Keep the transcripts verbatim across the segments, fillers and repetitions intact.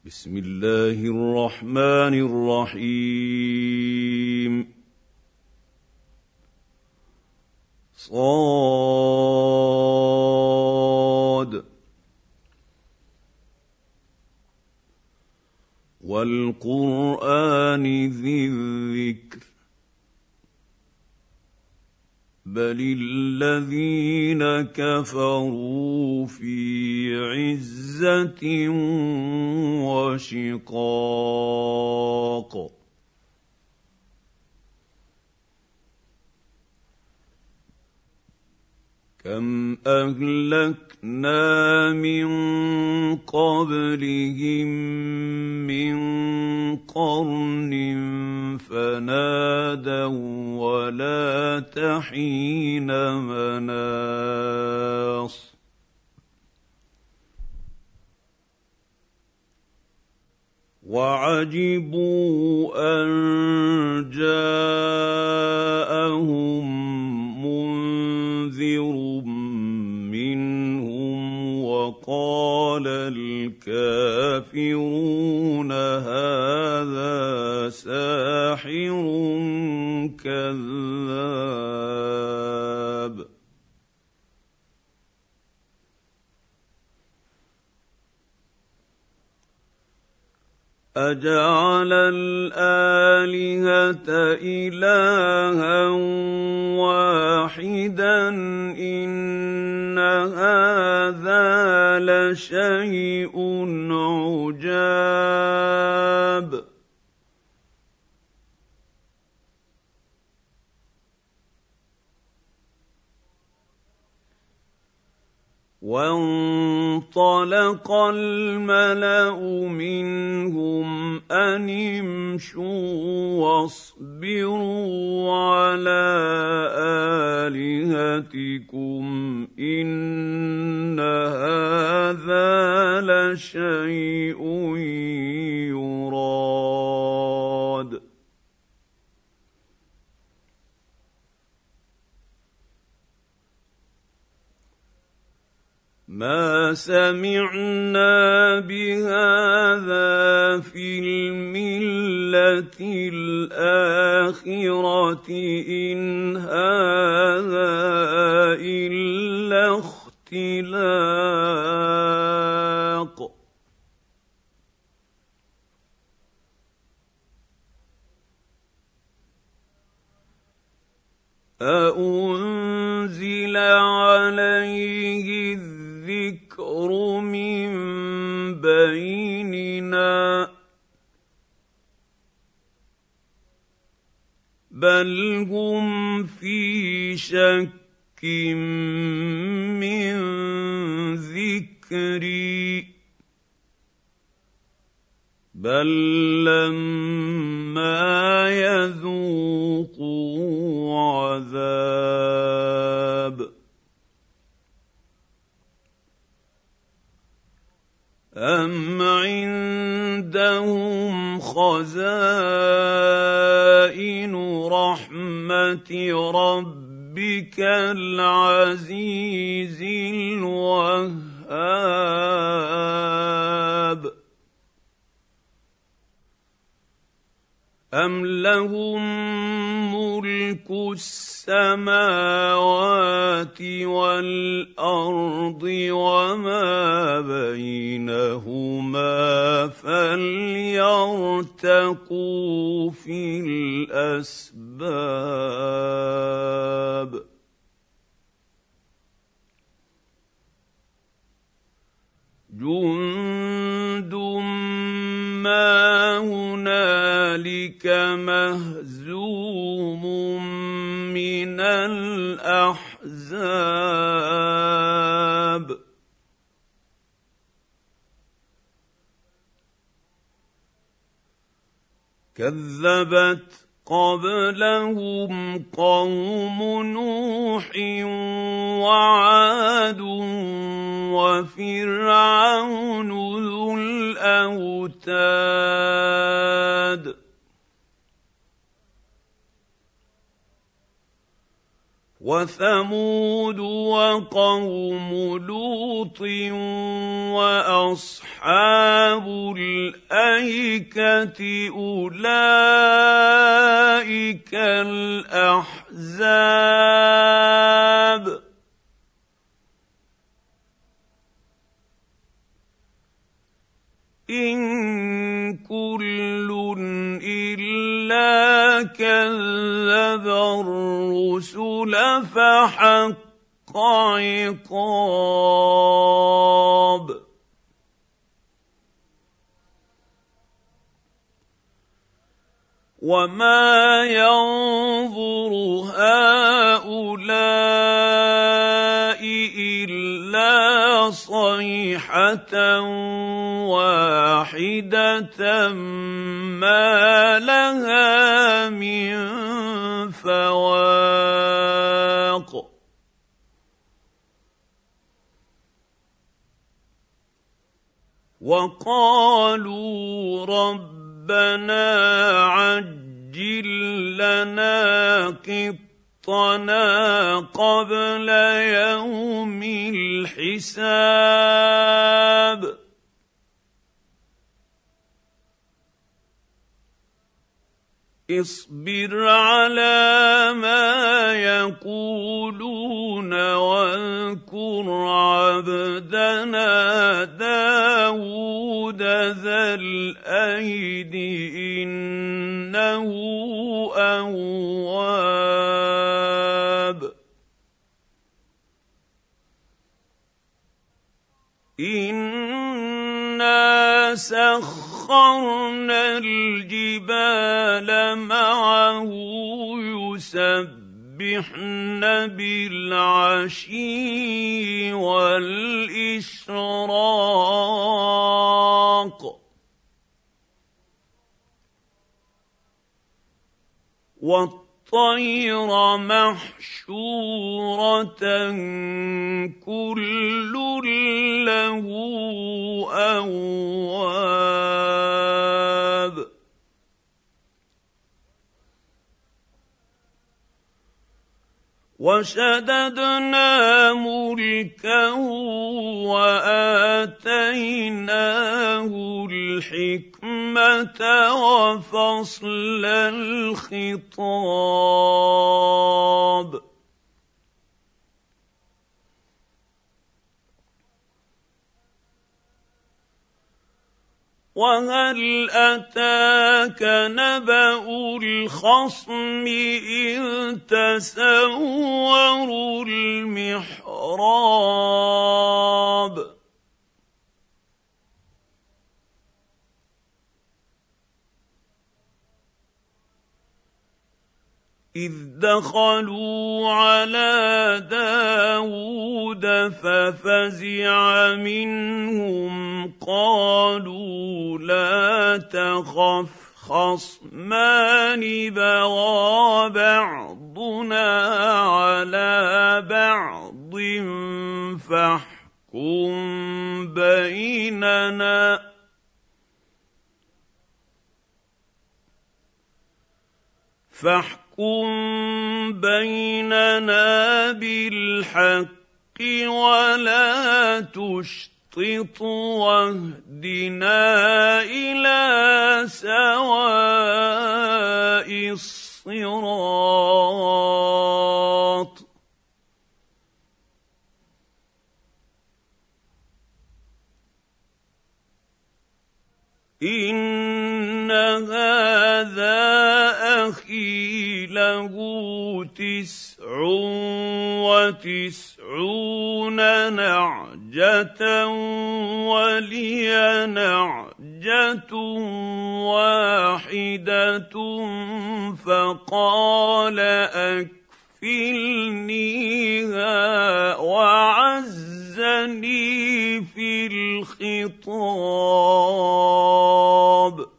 بسم الله الرحمن الرحيم صاد والقرآن ذي الذكر بل الذين كفروا في عزة وشقاق كم أهلكنا من قبلهم من قرن فنادوا ولا تحين مناص وعجبوا أن جاءهم منذر منهم وقال الكافرون هذا ساحر كذاب أجعل الآلهة إلها واحدا إن هذا لشيء عجاب وانطلق الملأ منهم أن امشوا واصبروا على آلهتكم إن هذا لشيء يراد ما سمعنا بهذا في الملة الآخرة إن هذا إلا اختلاق أأنزل عليه الذكر من بيننا بل هم في شك من ذكري بل لما يذوقوا عذاب أم عندهم خزائن رحمة ربك العزيز الوهاب أم لهم ملك السماوات والأرض وما بينهما فليرتقوا في الأسباب جند ما هنالك مهزوم من الأحزاب كذبت قبلهم قوم نوح وعاد وفرعون ذو الأوتاد وثمود وقوم لوط واصحاب الايكه اولئك الاحزاب إن كل إلا كذب الرسل فحق عقاب وما ينظر هؤلاء إلا صيحة واحدة ما لها من فواق وقالوا ربنا عجل لنا قطنا قبل يوم الحساب اصبر على ما يقولون واذكر عبدنا داود ذا الأيد إنه أواب إنا سخرنا الجبال معه يسبحن بالعشي والإشراق والطير محشورة كل له أواب وشددنا ملكه وآتيناه الحكمة وفصل الخطاب وهل أتاك نبأ الخصم إذ تسوروا المحراب إذ دخلوا على داود ففزع منهم قالوا لا تخف خصمان بغى بعضنا على بعض فاحكم بيننا فاحكم بيننا بالحق ولا تشطط واهدنا إلى سواء الصراط إن هذا أخي له تسع وتسعون نعجة ولي نعجة واحدة فقال أكفلنيها وعزني في الخطاب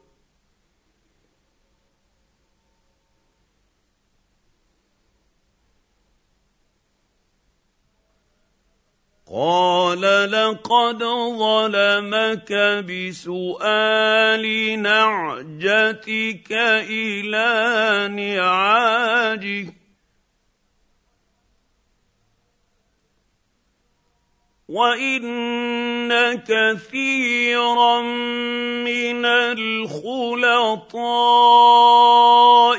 قال لقد ظلمك بسؤال نعجتك إلى نعاجه وان كثيرا من الخلطاء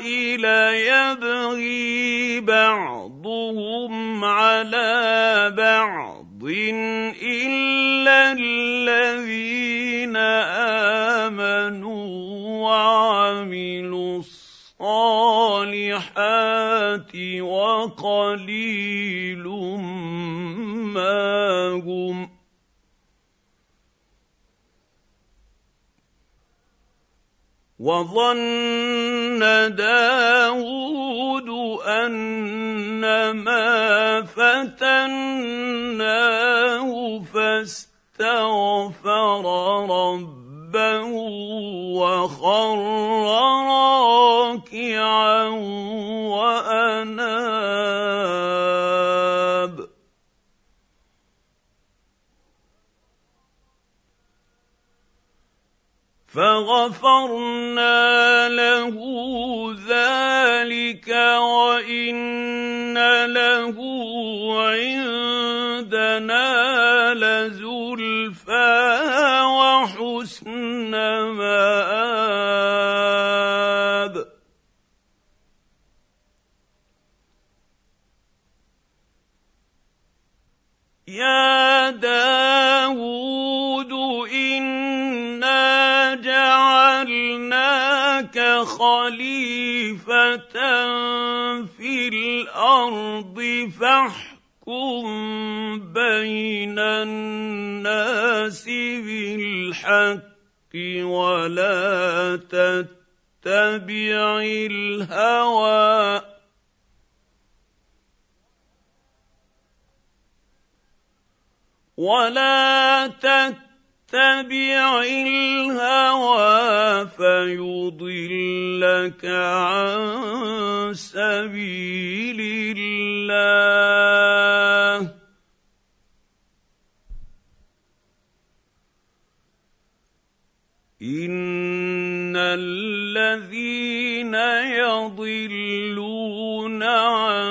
ليبغي بعضهم على بعض الا الذين امنوا وعملوا الصالحات وقليل ما هم وظن داود أنما فتناه فاستغفر ربه وخر راكعا وأناب فغفرنا له ذلك وإن له عندنا لزلفى وحسن مآب يا داود إنا جعلناك خليفة في الأرض فاحكم بين الناس بالحق ولا تتبع الهوى ولا تتبع الهوى فيضلك عن سبيل الله إن الذين يضلون عن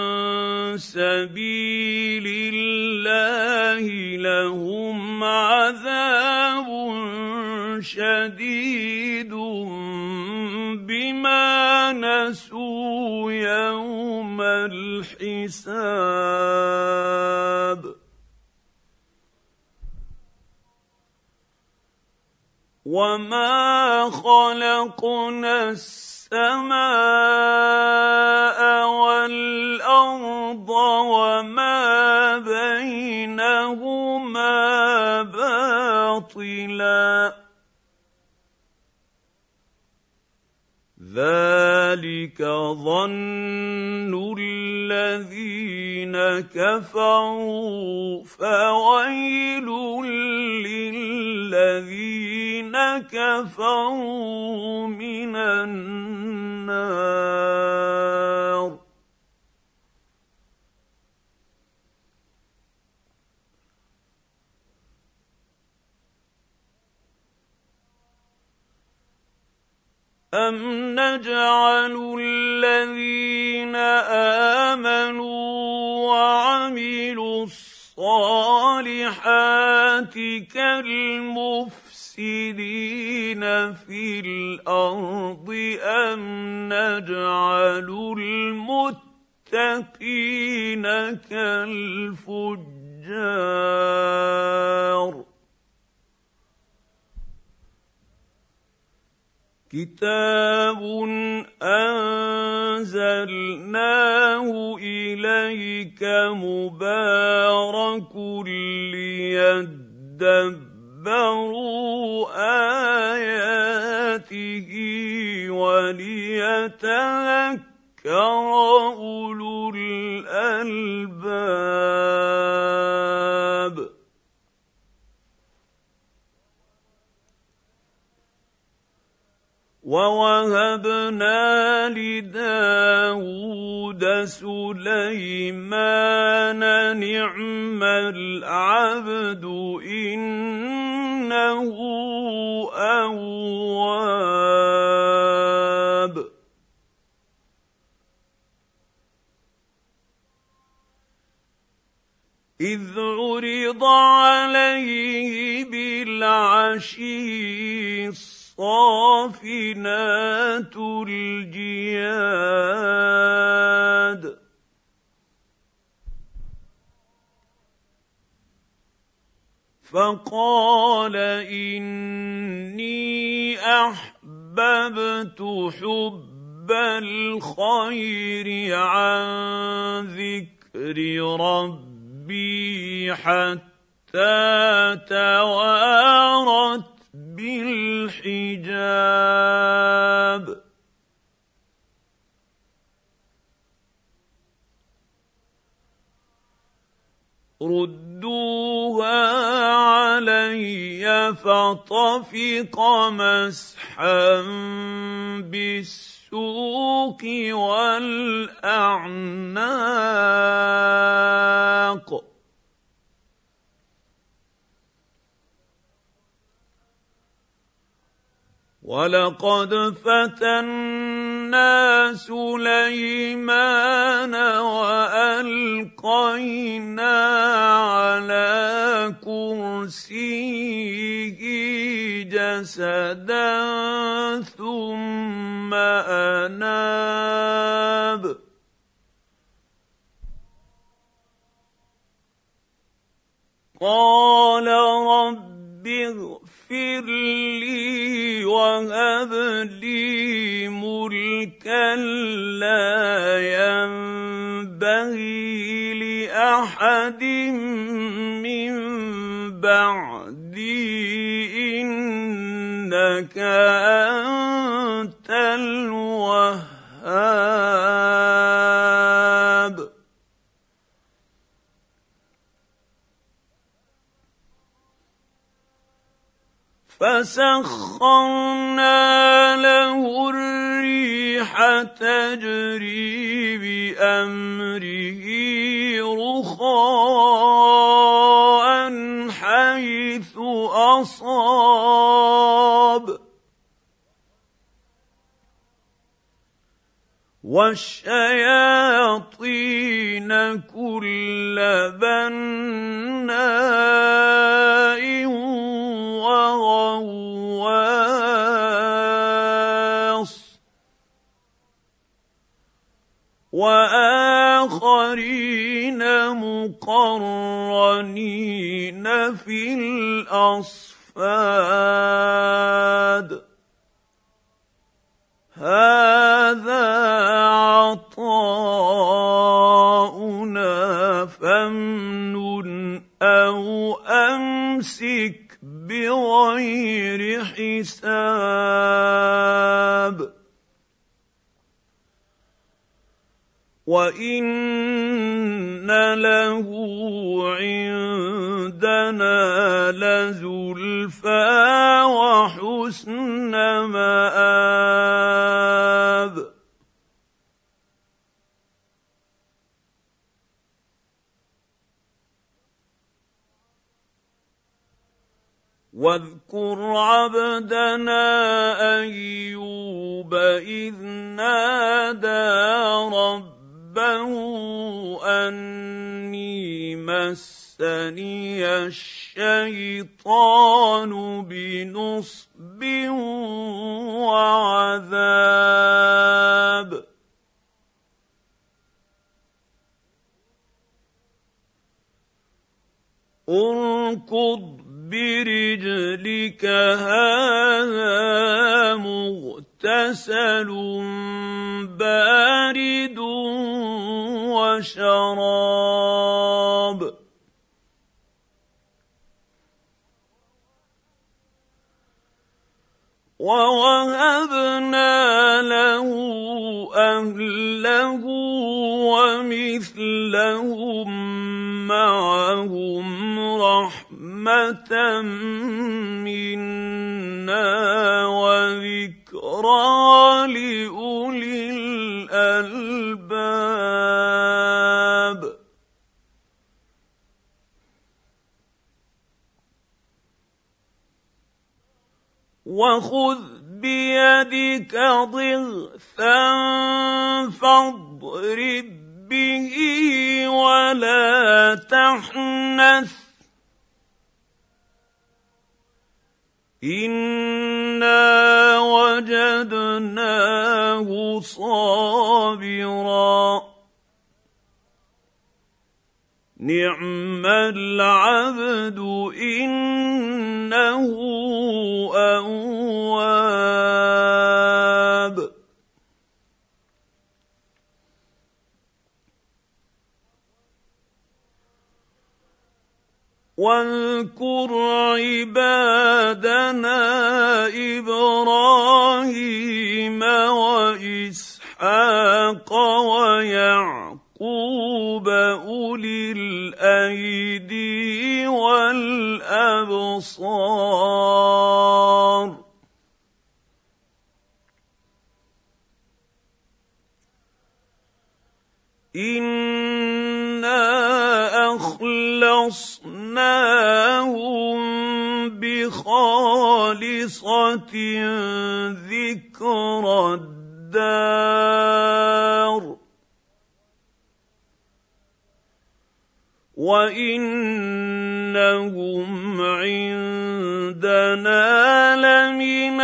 سبيل الله لهم عذاب شديد بما نسوا يوم الحساب وما خلقنا السماء والأرض وما بينهما باطلا ذلك ظن الذين كفروا فويل للذين كفروا من النار أَمْ نَجْعَلُ الَّذِينَ آمَنُوا وَعَمِلُوا الصَّالِحَاتِ كَالْمُفْسِدِينَ فِي الْأَرْضِ أَمْ نَجْعَلُ الْمُتَّقِينَ كَالْفُجَّارِ كتاب أنزلناه إليك مبارك ليدبروا آياته وليتذكر أولو الألباب وَوَهَبْنَا لِدَاوُودَ سُلَيْمَانَ نِعْمَ الْعَبْدُ إِنَّهُ أَوَّابٌ إذ عرض عليه بالعشي الصافنات الجياد فقال إني أحببت حب الخير عن ذكر ربي حتى توارت بالحجاب ردوها علي فطفق مسحا بالسوق والأعناق ولقد فتنا سليمان وألقينا على كرسيه جسدا ثم أناب قال رب اغفر لي وهب لي ملكا لا ينبغي لأحد من بعدي إنك أنت الوهاب فسخرنا له الريح تجري بأمره رخاء حيث أصاب والشياطين كل بناء وغواص وآخرين مقرنين في الأصفاد هذا عطاؤنا فامنن أو أمسك بغير حساب وإن له عندنا لزلفى وحسن مآب واذكر عبدنا أيوب إذ نادى ربه أني مسني الشيطان بنصب وعذاب اركض برجلك هذا مغتسل بارد وشراب ووهبنا له أهله ومثلهم معهم رحمة منا وذكرى لأولي الألباب وخذ بيدك ضغثا فاضرب به ولا تحنث إنا وجدناه صابرا نعم العبد إنه أواب واذكر عبادنا إبراهيم وإسحاق ويعقوب أولي الأيدي والأبصار إنا أخلصناهم بخالصة ذكرى الدار وإنهم عندنا لمن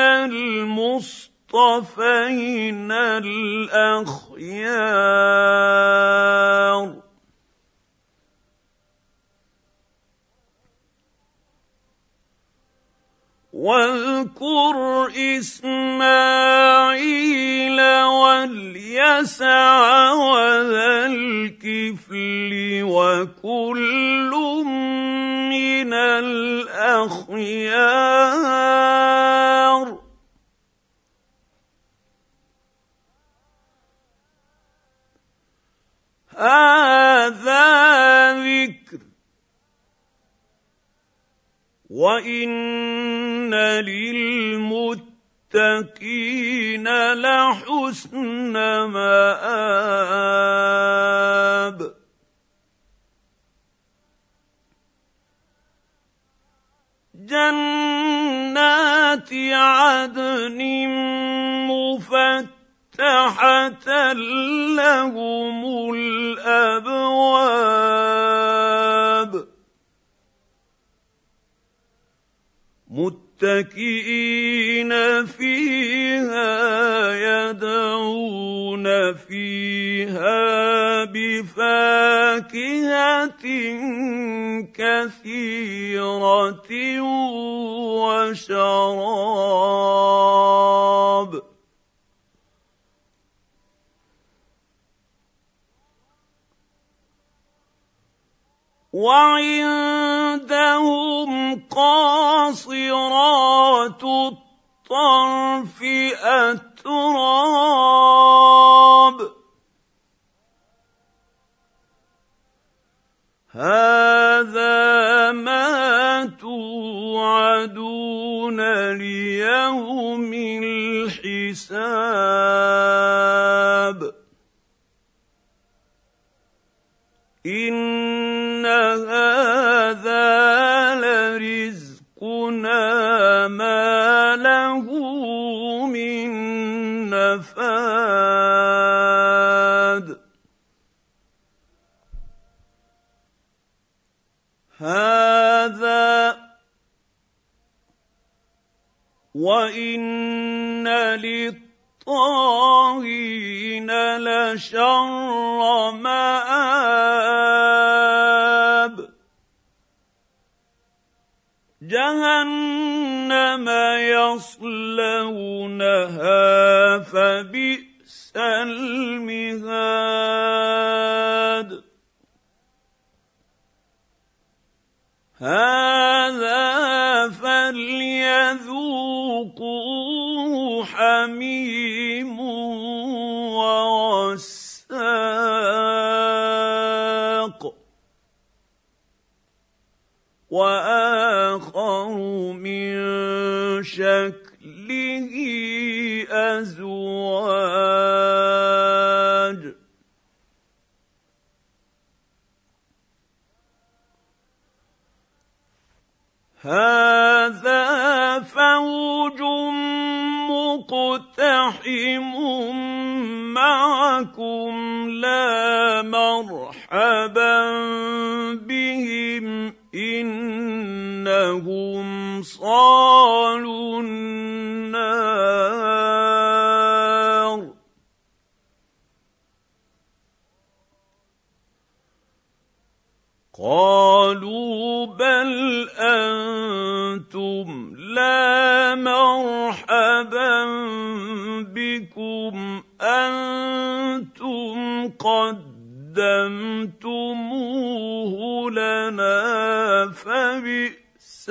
المصطفين الأخيار واذكر إسماعيل واليسع وذا الكفل وكل من الأخيار هذا ذكر وإن للمتقين لحسن مآب جنات عدن مفتحة لهم الأبواب متكئين فيها يدعون فيها بفاكهة كثيرة وشراب وعندهم قاصرات الطرف أتراب هذا ما توعدون ليوم الحساب إن هذا لرزقنا ما له من نفاد هذا وإن للطاغين لشر مآب جهنم يصلونها فبئس المهاد هذا فليذوقوه حميم وغساق وآخر من شكله أزواج هذا فوج مقتحم معكم لا مرحبا بهم إنهم صالوا النار قالوا بل أنتم لا مرحبا بكم أنتم قدمتموه لنا فبئس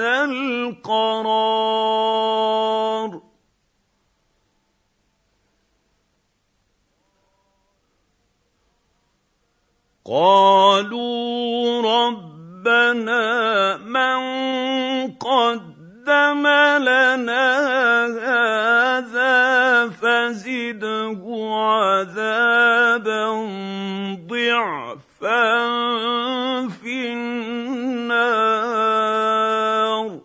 القرار قالوا ربنا من قدم لنا هذا فزده عذابا ضعفا في النار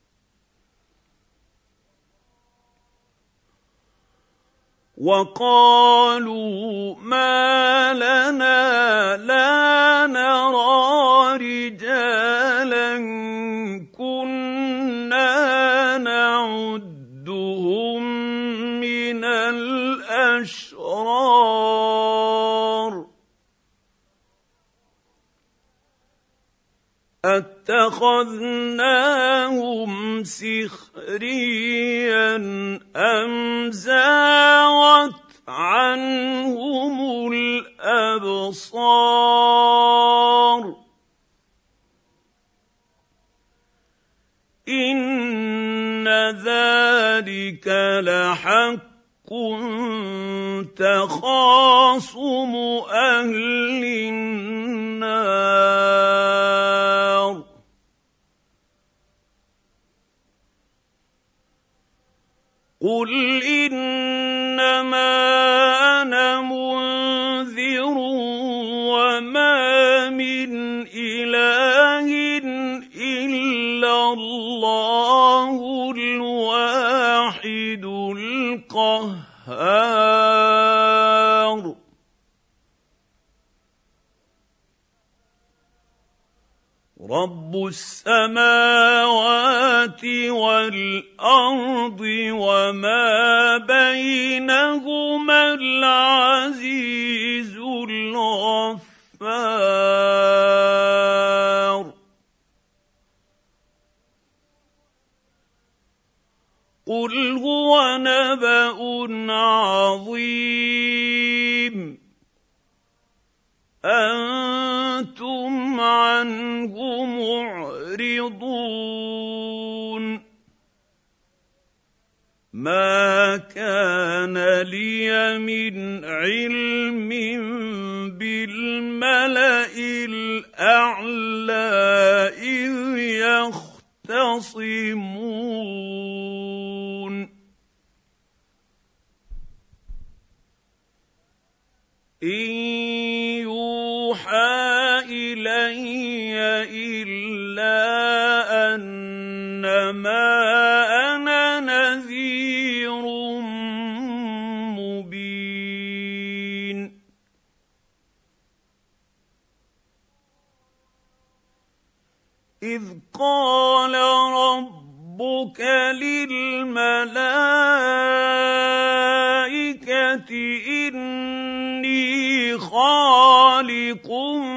وقالوا ما لنا لا نرى رجالا كنا نعدهم من الأشرار أتخذناهم سخريا أم زاغت عنهم الأبصار إن ذلك لحق تخاصم أهل النار قل إنما أنا منذر وما من إله إلا الله الواحد القهار رب السماوات والأرض وما بينهما العزيز الغفار قل هو نبأ عظيم أنتم عنه معرضون ما كان لي من علم بالملأ الأعلى إذ يختصمون إن يوحى إلي إلا أنما أنا نذير مبين إذ قال ربك للملائكة إني خالق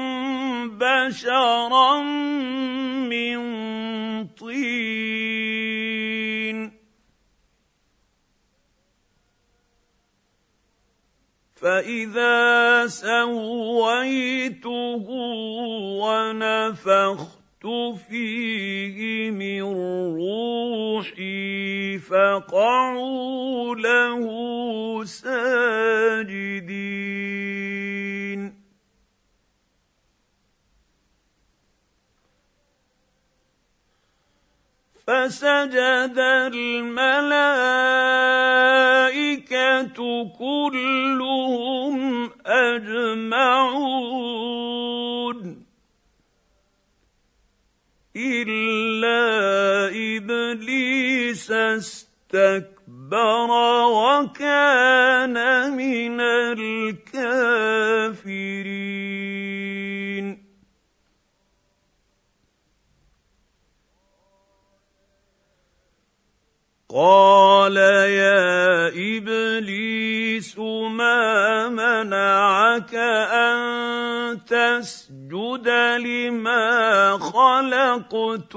بشرا من طين فإذا سويته ونفخت فيه من روحي فقعوا له ساجدين فسجد الملائكة كلهم أجمعون إلا إبليس استكبر واستكبر وكان من الكافرين قال يا إبليس ما منعك أن تسجد لما خلقت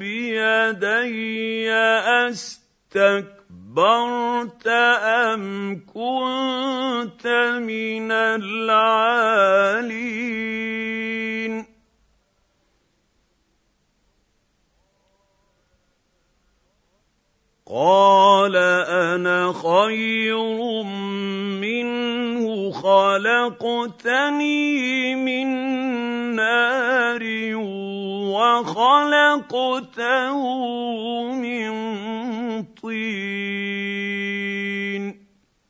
بيدي أستكبرت أم كنت من العالين قال أنا خير منه خلقتني من نار وخلقته من طين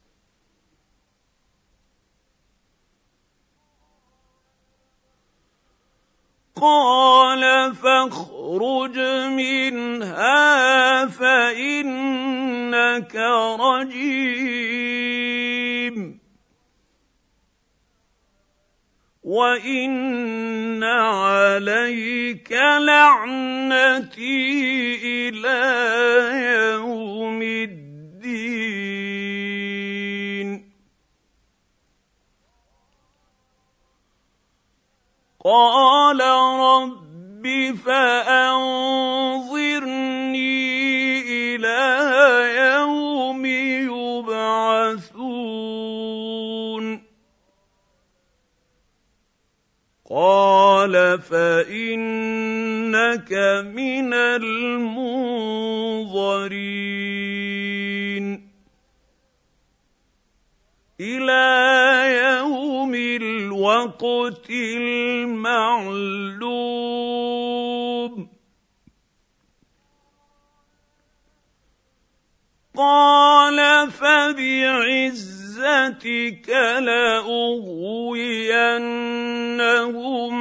قال فاخرج منها فإنك رجيم وإن عليك لعنتي إلى يوم الدين قال رب فأنظرني إلى يوم يبعثون قال فإنك من المنظرين إلى يوم الوقت المعلوم قال فبعزتك لأغوينهم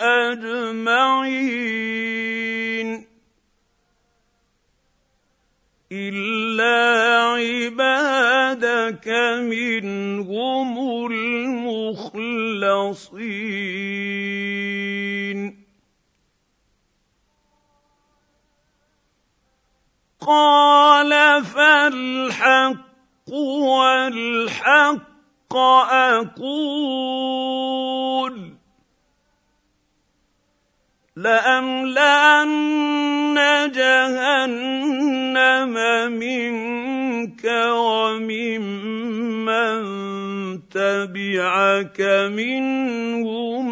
أجمعين إلا عبادك منهم المخلصين قال فالحق والحق أقول لأملأن جهنم منك وممن تبعك منهم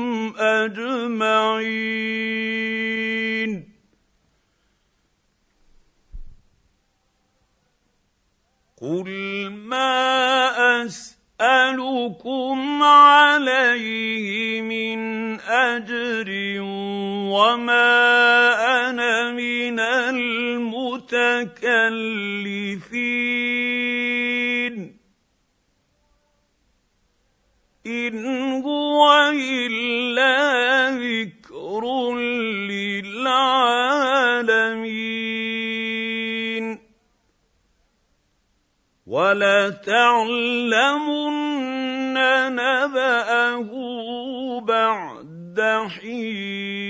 أجمعين قل ما أسألكم عليه من أجر وما أنا من المتكلفين إن هو إلا ذكر للعالمين وَلَتَعْلَمُنَّ نَبَأَهُ بَعْدَ حِينٍ